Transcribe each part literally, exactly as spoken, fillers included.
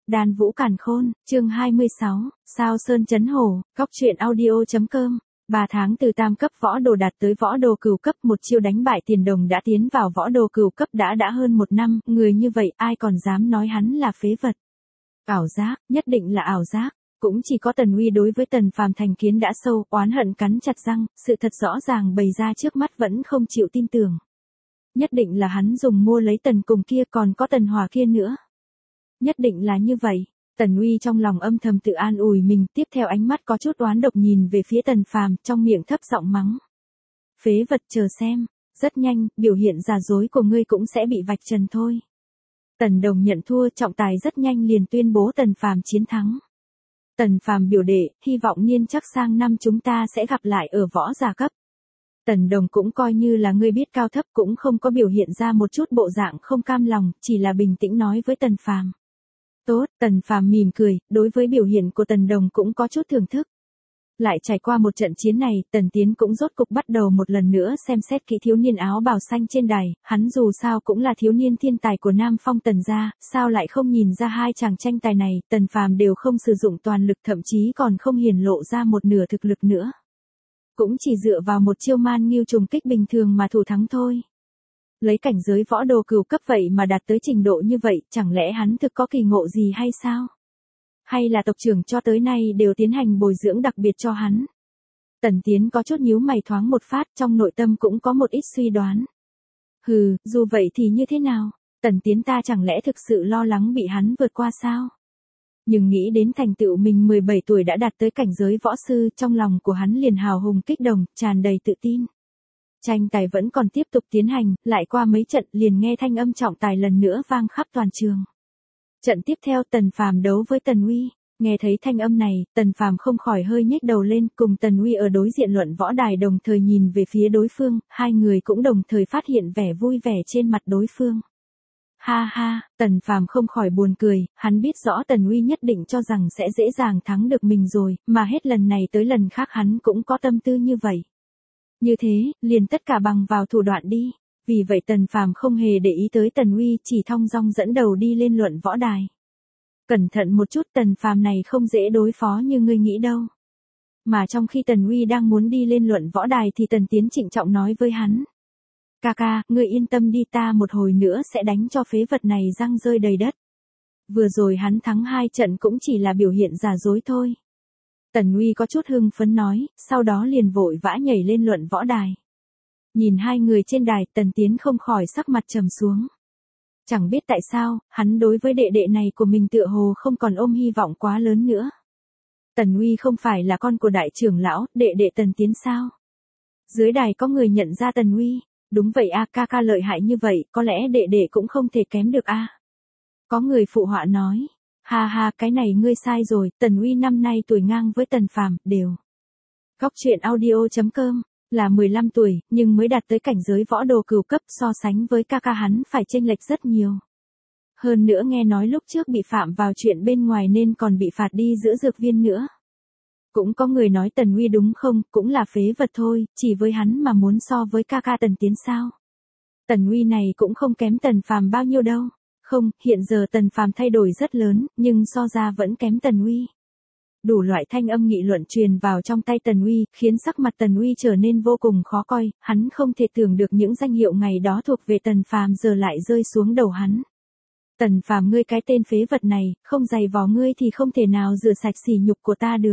Đan Vũ Càn Khôn, chương hai mươi sáu, Sao Sơn Chấn Hổ, Cóc truyện audio.com. Ba tháng từ tam cấp võ đồ đạt tới võ đồ cửu cấp, một chiêu đánh bại Tiền Đồng đã tiến vào võ đồ cửu cấp đã đã hơn một năm, người như vậy ai còn dám nói hắn là phế vật. Ảo giác, nhất định là ảo giác. Cũng chỉ có Tần Uy đối với Tần Phàm thành kiến đã sâu, oán hận cắn chặt răng, sự thật rõ ràng bày ra trước mắt vẫn không chịu tin tưởng. Nhất định là hắn dùng mua lấy Tần cùng kia, còn có Tần Hòa kia nữa. Nhất định là như vậy. Tần Uy trong lòng âm thầm tự an ủi mình, tiếp theo ánh mắt có chút oán độc nhìn về phía Tần Phàm, trong miệng thấp giọng mắng. Phế vật, chờ xem, rất nhanh, biểu hiện giả dối của ngươi cũng sẽ bị vạch trần thôi. Tần Đồng nhận thua, trọng tài rất nhanh liền tuyên bố Tần Phàm chiến thắng. Tần Phàm biểu đệ, hy vọng niên chắc sang năm chúng ta sẽ gặp lại ở võ giả cấp. Tần Đồng cũng coi như là ngươi biết cao thấp, cũng không có biểu hiện ra một chút bộ dạng không cam lòng, chỉ là bình tĩnh nói với Tần Phàm. Tốt, Tần Phàm mỉm cười, đối với biểu hiện của Tần Đồng cũng có chút thưởng thức. Lại trải qua một trận chiến này, Tần Tiến cũng rốt cục bắt đầu một lần nữa xem xét kỹ thiếu niên áo bào xanh trên đài, hắn dù sao cũng là thiếu niên thiên tài của Nam Phong Tần gia, sao lại không nhìn ra hai chàng tranh tài này, Tần Phàm đều không sử dụng toàn lực, thậm chí còn không hiển lộ ra một nửa thực lực nữa. Cũng chỉ dựa vào một chiêu man nghiêu trùng kích bình thường mà thủ thắng thôi. Lấy cảnh giới võ đồ cửu cấp vậy mà đạt tới trình độ như vậy, chẳng lẽ hắn thực có kỳ ngộ gì hay sao? Hay là tộc trưởng cho tới nay đều tiến hành bồi dưỡng đặc biệt cho hắn? Tần Tiến có chút nhíu mày thoáng một phát, trong nội tâm cũng có một ít suy đoán. Hừ, dù vậy thì như thế nào? Tần Tiến ta chẳng lẽ thực sự lo lắng bị hắn vượt qua sao? Nhưng nghĩ đến thành tựu mình mười bảy tuổi đã đạt tới cảnh giới võ sư, trong lòng của hắn liền hào hùng kích động, tràn đầy tự tin. Tranh tài vẫn còn tiếp tục tiến hành, lại qua mấy trận liền nghe thanh âm trọng tài lần nữa vang khắp toàn trường. Trận tiếp theo Tần Phàm đấu với Tần Uy, nghe thấy thanh âm này, Tần Phàm không khỏi hơi nhếch đầu lên, cùng Tần Uy ở đối diện luận võ đài đồng thời nhìn về phía đối phương, hai người cũng đồng thời phát hiện vẻ vui vẻ trên mặt đối phương. Ha ha, Tần Phàm không khỏi buồn cười, hắn biết rõ Tần Uy nhất định cho rằng sẽ dễ dàng thắng được mình rồi, mà hết lần này tới lần khác hắn cũng có tâm tư như vậy. Như thế, liền tất cả bằng vào thủ đoạn đi. Vì vậy Tần Phàm không hề để ý tới Tần Uy, chỉ thong dong dẫn đầu đi lên luận võ đài. Cẩn thận một chút, Tần Phàm này không dễ đối phó như ngươi nghĩ đâu. Mà trong khi Tần Uy đang muốn đi lên luận võ đài thì Tần Tiến trịnh trọng nói với hắn. Ca ca, ngươi yên tâm đi, ta một hồi nữa sẽ đánh cho phế vật này răng rơi đầy đất. Vừa rồi hắn thắng hai trận cũng chỉ là biểu hiện giả dối thôi. Tần Uy có chút hưng phấn nói, sau đó liền vội vã nhảy lên luận võ đài. Nhìn hai người trên đài, Tần Tiến không khỏi sắc mặt trầm xuống. Chẳng biết tại sao, hắn đối với đệ đệ này của mình tựa hồ không còn ôm hy vọng quá lớn nữa. Tần Uy không phải là con của đại trưởng lão, đệ đệ Tần Tiến sao? Dưới đài có người nhận ra Tần Uy, đúng vậy a, ca ca lợi hại như vậy, có lẽ đệ đệ cũng không thể kém được a. Có người phụ họa nói, ha ha, cái này ngươi sai rồi, Tần Uy năm nay tuổi ngang với Tần Phàm, đều. Cóc truyện audio.com. Là mười lăm tuổi, nhưng mới đạt tới cảnh giới võ đồ cửu cấp, so sánh với ca ca hắn phải chênh lệch rất nhiều. Hơn nữa nghe nói lúc trước bị phạm vào chuyện bên ngoài nên còn bị phạt đi giữ dược viên nữa. Cũng có người nói Tần Uy đúng không, cũng là phế vật thôi, chỉ với hắn mà muốn so với ca ca Tần Tiến sao. Tần Uy này cũng không kém Tần Phàm bao nhiêu đâu. Không, hiện giờ Tần Phàm thay đổi rất lớn, nhưng so ra vẫn kém Tần Uy. Đủ loại thanh âm nghị luận truyền vào trong tay Tần Uy, khiến sắc mặt Tần Uy trở nên vô cùng khó coi, hắn không thể tưởng được những danh hiệu ngày đó thuộc về Tần Phàm giờ lại rơi xuống đầu hắn. Tần Phàm, ngươi cái tên phế vật này, không giày vò ngươi thì không thể nào rửa sạch sỉ nhục của ta được.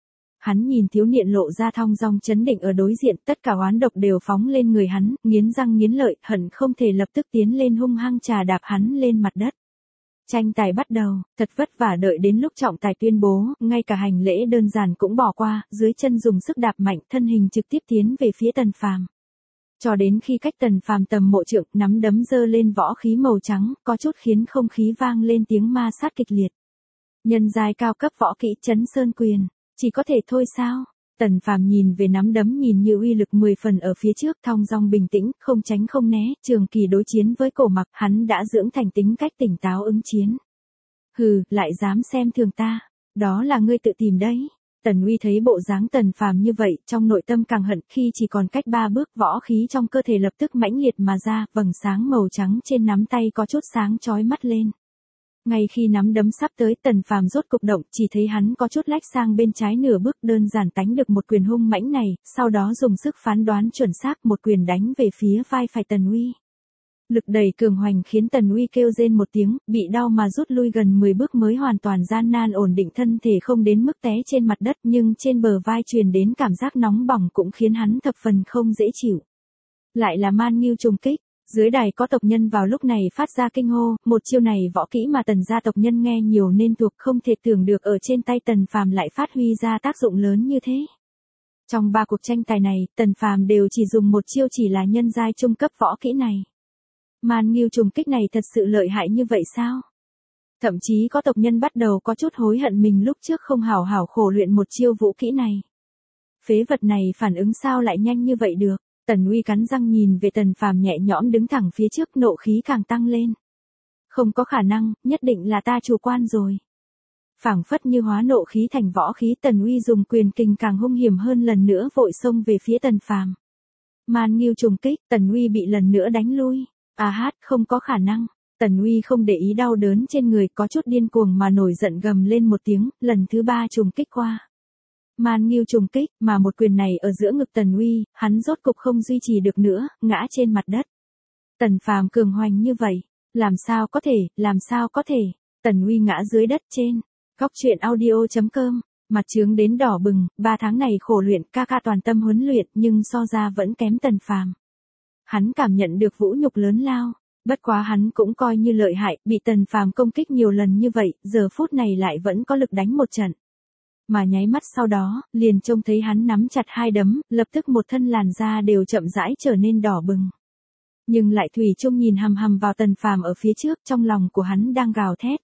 Hắn nhìn thiếu niên lộ ra thong dong chấn định ở đối diện, tất cả oán độc đều phóng lên người hắn, nghiến răng nghiến lợi, hận không thể lập tức tiến lên hung hăng trà đạp hắn lên mặt đất. Tranh tài bắt đầu, thật vất vả đợi đến lúc trọng tài tuyên bố, ngay cả hành lễ đơn giản cũng bỏ qua, dưới chân dùng sức đạp mạnh, thân hình trực tiếp tiến về phía Tần Phàm. Cho đến khi cách Tần Phàm tầm mộ trượng, nắm đấm giơ lên võ khí màu trắng, có chút khiến không khí vang lên tiếng ma sát kịch liệt. Nhân giai cao cấp võ kỹ Chấn Sơn Quyền, chỉ có thể thôi sao? Tần Phàm nhìn về nắm đấm nhìn như uy lực mười phần ở phía trước, thong dong bình tĩnh, không tránh không né, trường kỳ đối chiến với Cổ Mặc, hắn đã dưỡng thành tính cách tỉnh táo ứng chiến. Hừ, lại dám xem thường ta, đó là ngươi tự tìm đấy. Tần Uy thấy bộ dáng Tần Phàm như vậy, trong nội tâm càng hận, khi chỉ còn cách ba bước, võ khí trong cơ thể lập tức mãnh liệt mà ra, vầng sáng màu trắng trên nắm tay có chút sáng chói mắt lên. Ngay khi nắm đấm sắp tới, Tần Phàm rốt cục động, chỉ thấy hắn có chút lách sang bên trái nửa bước, đơn giản tánh được một quyền hung mãnh này, sau đó dùng sức phán đoán chuẩn xác một quyền đánh về phía vai phải Tần Uy. Lực đẩy cường hoành khiến Tần Uy kêu rên một tiếng, bị đau mà rút lui gần mười bước mới hoàn toàn gian nan ổn định thân thể không đến mức té trên mặt đất, nhưng trên bờ vai truyền đến cảm giác nóng bỏng cũng khiến hắn thập phần không dễ chịu. Lại là man ngưu trùng kích. Dưới đài có tộc nhân vào lúc này phát ra kinh hô, một chiêu này võ kỹ mà Tần gia tộc nhân nghe nhiều nên thuộc, không thể tưởng được ở trên tay Tần Phàm lại phát huy ra tác dụng lớn như thế. Trong ba cuộc tranh tài này, Tần Phàm đều chỉ dùng một chiêu chỉ là nhân giai trung cấp võ kỹ này. Man ngưu trùng kích này thật sự lợi hại như vậy sao? Thậm chí có tộc nhân bắt đầu có chút hối hận mình lúc trước không hảo hảo khổ luyện một chiêu vũ kỹ này. Phế vật này phản ứng sao lại nhanh như vậy được? Tần Uy cắn răng nhìn về Tần Phàm nhẹ nhõm đứng thẳng phía trước, nộ khí càng tăng lên. Không có khả năng, nhất định là ta chủ quan rồi. Phảng phất như hóa nộ khí thành võ khí, Tần Uy dùng quyền kình càng hung hiểm hơn, lần nữa vội xông về phía Tần Phàm. Man ngưu trùng kích, Tần Uy bị lần nữa đánh lui. À hát, không có khả năng. Tần Uy không để ý đau đớn trên người, có chút điên cuồng mà nổi giận gầm lên một tiếng, lần thứ ba trùng kích qua. Man ngưu trùng kích, mà một quyền này ở giữa ngực Tần Uy, hắn rốt cục không duy trì được nữa, ngã trên mặt đất. Tần Phàm cường hoành như vậy, làm sao có thể, làm sao có thể? Tần Uy ngã dưới đất trên. Góc truyện audio chấm com, mặt trướng đến đỏ bừng, ba tháng này khổ luyện, ca ca toàn tâm huấn luyện, nhưng so ra vẫn kém Tần Phàm. Hắn cảm nhận được vũ nhục lớn lao, bất quá hắn cũng coi như lợi hại, bị Tần Phàm công kích nhiều lần như vậy, giờ phút này lại vẫn có lực đánh một trận. Mà nháy mắt sau đó, liền trông thấy hắn nắm chặt hai đấm, lập tức một thân làn da đều chậm rãi trở nên đỏ bừng. Nhưng lại thủy chung nhìn hằm hằm vào Tần Phàm ở phía trước, trong lòng của hắn đang gào thét.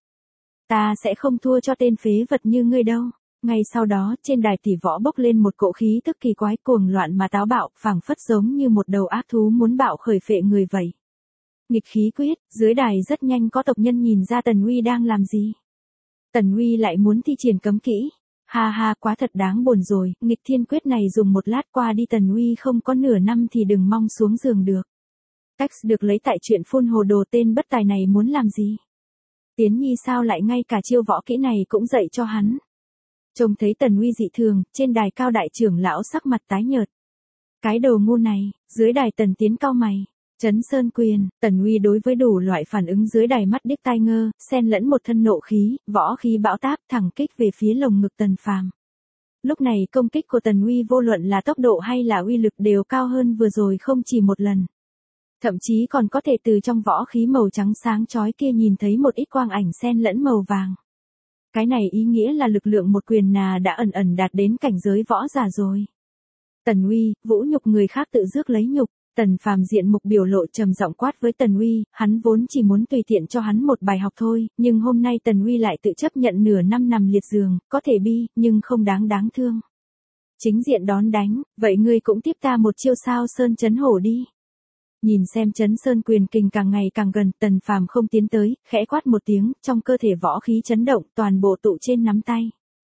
Ta sẽ không thua cho tên phế vật như ngươi đâu. Ngay sau đó, trên đài tỷ võ bốc lên một cỗ khí tức kỳ quái, cuồng loạn mà táo bạo, phảng phất giống như một đầu ác thú muốn bạo khởi phệ người vậy. Nghịch khí quyết, dưới đài rất nhanh có tộc nhân nhìn ra Tần Uy đang làm gì. Tần Uy lại muốn thi triển cấm kỹ. Ha ha, quá thật đáng buồn rồi, nghịch thiên quyết này dùng một lát qua đi, Tần Uy không có nửa năm thì đừng mong xuống giường được. Cách được lấy tại chuyện phun hồ đồ, tên bất tài này muốn làm gì? Tiến Nhi sao lại ngay cả chiêu võ kỹ này cũng dạy cho hắn? Trông thấy Tần Uy dị thường, trên đài cao đại trưởng lão sắc mặt tái nhợt. Cái đồ ngu này, dưới đài Tần Tiến cau mày. Chấn sơn quyền, Tần Uy đối với đủ loại phản ứng dưới đài mắt điếc tai ngơ, xen lẫn một thân nộ khí, võ khí bão táp thẳng kích về phía lồng ngực Tần Phàm. Lúc này công kích của Tần Uy vô luận là tốc độ hay là uy lực đều cao hơn vừa rồi không chỉ một lần. Thậm chí còn có thể từ trong võ khí màu trắng sáng chói kia nhìn thấy một ít quang ảnh xen lẫn màu vàng. Cái này ý nghĩa là lực lượng một quyền nà đã ẩn ẩn đạt đến cảnh giới võ giả rồi. Tần Uy, vũ nhục người khác tự rước lấy nhục. Tần Phàm diện mục biểu lộ trầm giọng quát với Tần Uy, hắn vốn chỉ muốn tùy tiện cho hắn một bài học thôi, nhưng hôm nay Tần Uy lại tự chấp nhận nửa năm nằm liệt giường, có thể bi, nhưng không đáng đáng thương. Chính diện đón đánh, vậy ngươi cũng tiếp ta một chiêu sao sơn chấn hổ đi. Nhìn xem chấn sơn quyền kình càng ngày càng gần, Tần Phàm không tiến tới, khẽ quát một tiếng, trong cơ thể võ khí chấn động, toàn bộ tụ trên nắm tay.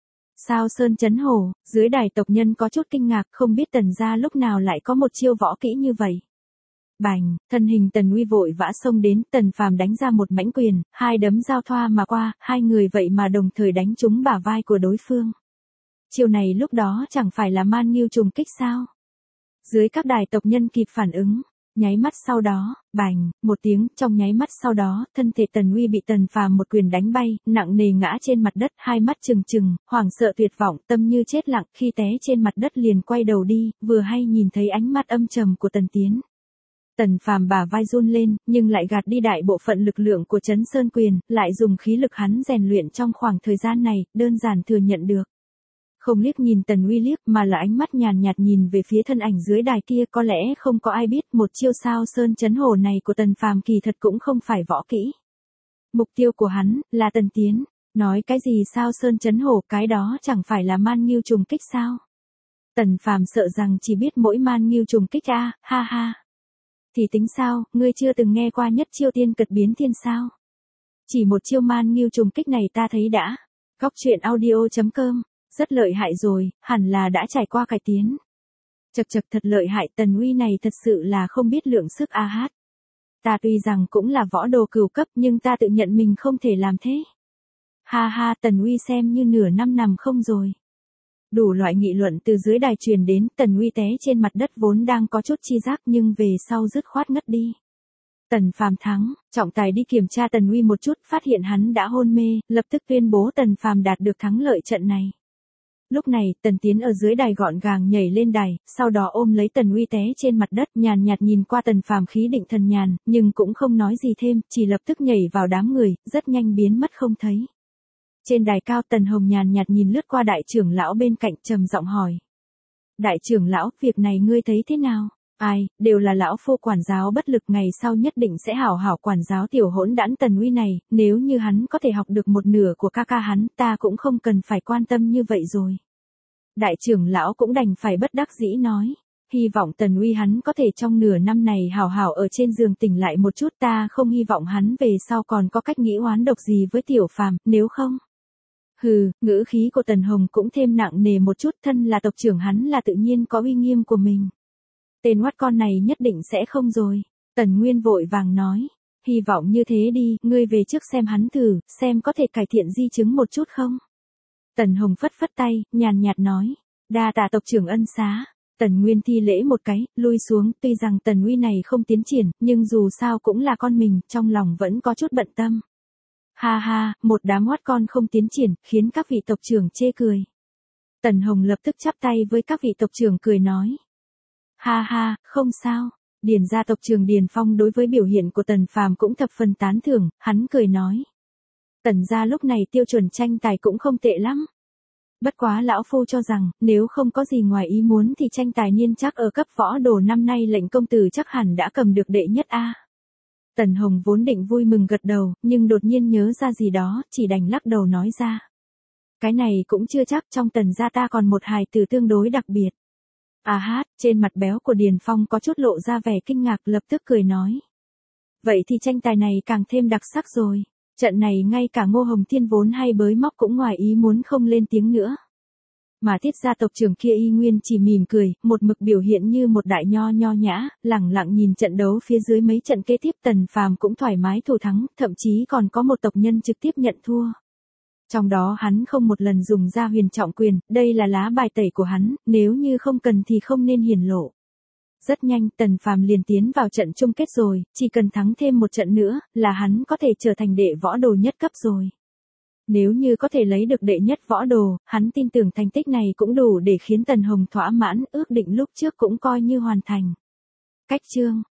Sao sơn chấn hổ, dưới đài tộc nhân có chút kinh ngạc, không biết Tần gia lúc nào lại có một chiêu võ kỹ như vậy. Bành, thân hình Tần Uy vội vã xông đến, Tần Phàm đánh ra một mãnh quyền, hai đấm giao thoa mà qua, hai người vậy mà đồng thời đánh trúng bả vai của đối phương. Chiêu này lúc đó chẳng phải là man ngưu trùng kích sao? Dưới các đài tộc nhân kịp phản ứng. Nháy mắt sau đó, bành, một tiếng, trong nháy mắt sau đó, thân thể Tần Uy bị Tần Phàm một quyền đánh bay, nặng nề ngã trên mặt đất, hai mắt trừng trừng, hoảng sợ tuyệt vọng, tâm như chết lặng, khi té trên mặt đất liền quay đầu đi, vừa hay nhìn thấy ánh mắt âm trầm của Tần Tiến. Tần Phàm bả vai run lên, nhưng lại gạt đi đại bộ phận lực lượng của Chấn Sơn quyền, lại dùng khí lực hắn rèn luyện trong khoảng thời gian này, đơn giản thừa nhận được. Không liếc nhìn Tần Uy liếc mà là ánh mắt nhàn nhạt nhìn về phía thân ảnh dưới đài kia, có lẽ không có ai biết một chiêu sao sơn chấn hổ này của Tần Phàm kỳ thật cũng không phải võ kỹ. Mục tiêu của hắn là Tần Tiến, nói cái gì sao sơn chấn hổ, cái đó chẳng phải là man ngưu trùng kích sao? Tần Phàm sợ rằng chỉ biết mỗi man ngưu trùng kích a, ha ha. Thì tính sao, ngươi chưa từng nghe qua nhất chiêu tiên cật biến thiên sao? Chỉ một chiêu man ngưu trùng kích này ta thấy đã. Góc truyện audio chấm com. Rất lợi hại rồi, hẳn là đã trải qua cải tiến. Chật chật thật lợi hại, Tần Uy này thật sự là không biết lượng sức a hát. Ta tuy rằng cũng là võ đồ cửu cấp nhưng ta tự nhận mình không thể làm thế. Ha ha, Tần Uy xem như nửa năm nằm không rồi. Đủ loại nghị luận từ dưới đài truyền đến, Tần Uy té trên mặt đất vốn đang có chút chi giác nhưng về sau dứt khoát ngất đi. Tần Phàm thắng, trọng tài đi kiểm tra Tần Uy một chút, phát hiện hắn đã hôn mê, lập tức tuyên bố Tần Phàm đạt được thắng lợi trận này. Lúc này, Tần Tiến ở dưới đài gọn gàng nhảy lên đài, sau đó ôm lấy Tần Uy té trên mặt đất, nhàn nhạt nhìn qua Tần Phàm khí định thần nhàn, nhưng cũng không nói gì thêm, chỉ lập tức nhảy vào đám người, rất nhanh biến mất không thấy. Trên đài cao, Tần Hồng nhàn nhạt nhìn lướt qua đại trưởng lão bên cạnh, trầm giọng hỏi. Đại trưởng lão, việc này ngươi thấy thế nào? Ai, đều là lão phu quản giáo bất lực, ngày sau nhất định sẽ hảo hảo quản giáo tiểu hỗn đản Tần Uy này, nếu như hắn có thể học được một nửa của ca ca hắn, ta cũng không cần phải quan tâm như vậy rồi. Đại trưởng lão cũng đành phải bất đắc dĩ nói, hy vọng Tần Uy hắn có thể trong nửa năm này hảo hảo ở trên giường tỉnh lại một chút, ta không hy vọng hắn về sau còn có cách nghĩ oán độc gì với tiểu Phàm, nếu không. Hừ, ngữ khí của Tần Hồng cũng thêm nặng nề một chút, thân là tộc trưởng hắn là tự nhiên có uy nghiêm của mình. Tên oát con này nhất định sẽ không rồi. Tần Nguyên vội vàng nói. Hy vọng như thế đi, ngươi về trước xem hắn thử, xem có thể cải thiện di chứng một chút không. Tần Hồng phất phất tay, nhàn nhạt nói. Đa tạ tộc trưởng ân xá. Tần Nguyên thi lễ một cái, lui xuống, tuy rằng Tần Uy này không tiến triển, nhưng dù sao cũng là con mình, trong lòng vẫn có chút bận tâm. Ha ha, một đám oát con không tiến triển, khiến các vị tộc trưởng chê cười. Tần Hồng lập tức chắp tay với các vị tộc trưởng cười nói. Ha ha, không sao. Điền gia tộc trưởng Điền Phong đối với biểu hiện của Tần Phàm cũng thập phần tán thưởng, hắn cười nói. Tần gia lúc này tiêu chuẩn tranh tài cũng không tệ lắm. Bất quá lão phu cho rằng, nếu không có gì ngoài ý muốn thì tranh tài niên chắc ở cấp võ đồ năm nay lệnh công tử chắc hẳn đã cầm được đệ nhất a. Tần Hồng vốn định vui mừng gật đầu, nhưng đột nhiên nhớ ra gì đó, chỉ đành lắc đầu nói ra. Cái này cũng chưa chắc, trong Tần gia ta còn một hài tử tương đối đặc biệt. À hát, trên mặt béo của Điền Phong có chút lộ ra vẻ kinh ngạc, lập tức cười nói. Vậy thì tranh tài này càng thêm đặc sắc rồi. Trận này ngay cả Ngô Hồng Thiên vốn hay bới móc cũng ngoài ý muốn không lên tiếng nữa. Mà Tiết gia tộc trưởng kia y nguyên chỉ mỉm cười, một mực biểu hiện như một đại nho nho nhã, lẳng lặng nhìn trận đấu phía dưới. Mấy trận kế tiếp Tần Phàm cũng thoải mái thủ thắng, thậm chí còn có một tộc nhân trực tiếp nhận thua. Trong đó hắn không một lần dùng ra huyền trọng quyền, đây là lá bài tẩy của hắn, nếu như không cần thì không nên hiển lộ. Rất nhanh Tần Phàm liền tiến vào trận chung kết rồi, chỉ cần thắng thêm một trận nữa, là hắn có thể trở thành đệ võ đồ nhất cấp rồi. Nếu như có thể lấy được đệ nhất võ đồ, hắn tin tưởng thành tích này cũng đủ để khiến Tần Hồng thỏa mãn, ước định lúc trước cũng coi như hoàn thành. Cách chương